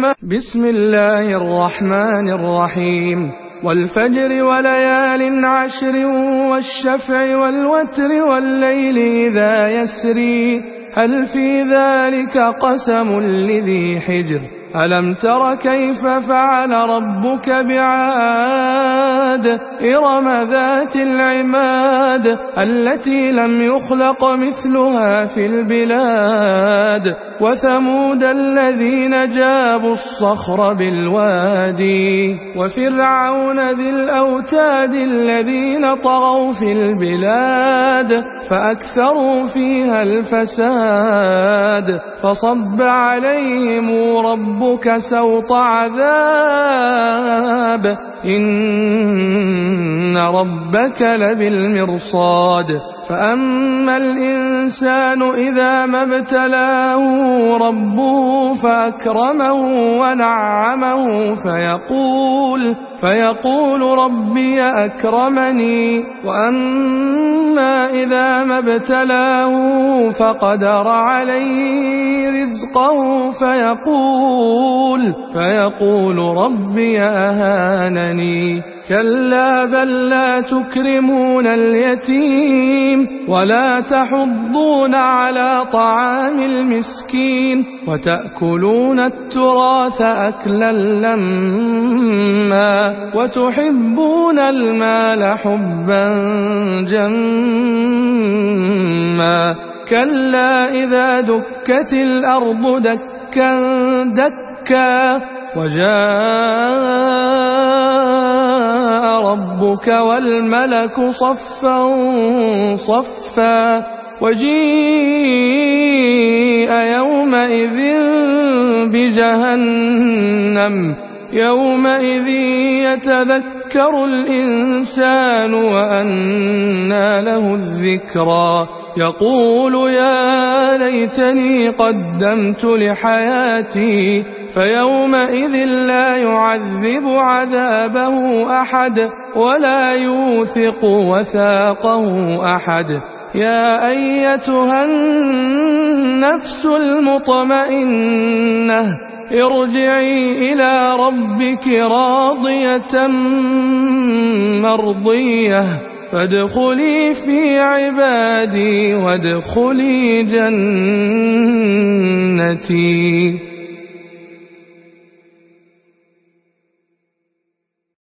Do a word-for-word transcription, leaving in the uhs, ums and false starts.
الرحمن بسم الله الرحمن الرحيم والفجر وليال عشر والشفع والوتر والليل إذا يسري هل في ذلك قسم لذي حجر ألم تر كيف فعل ربك بعاد إرم ذات العماد التي لم يخلق مثلها في البلاد وثمود الذين جابوا الصخر بالوادي وفرعون ذي الأوتاد الذين طغوا في البلاد فأكثروا فيها الفساد فصب عليهم ربك سوط عذاب إن ربك لبالمرصاد فأما الإنسان إذا ما ابتلاه ربه فأكرمه ونعمه فيقول فيقول ربي أكرمني وأما إذا ما ابتلاه فقدر عليه رزقه فيقول فيقول ربي أهانني كلا بل لا تكرمون اليتيم ولا تحضون على طعام المسكين وتأكلون التراث أكلا لما وتحبون المال حبا جما كلا إذا دكت الأرض دكا دكا وجاء ربك والملك صفا صفا وجيء يومئذ بجهنم يومئذ يتذكر الإنسان وأنى له الذكرى يقول يا ليتني قدمت لحياتي فيومئذ لا يعذب عذابه أحد ولا يوثق وثاقه أحد يا أيتها النفس المطمئنة ارجعي إلى ربك راضية مرضية فادخلي في عبادي وادخلي جنتي.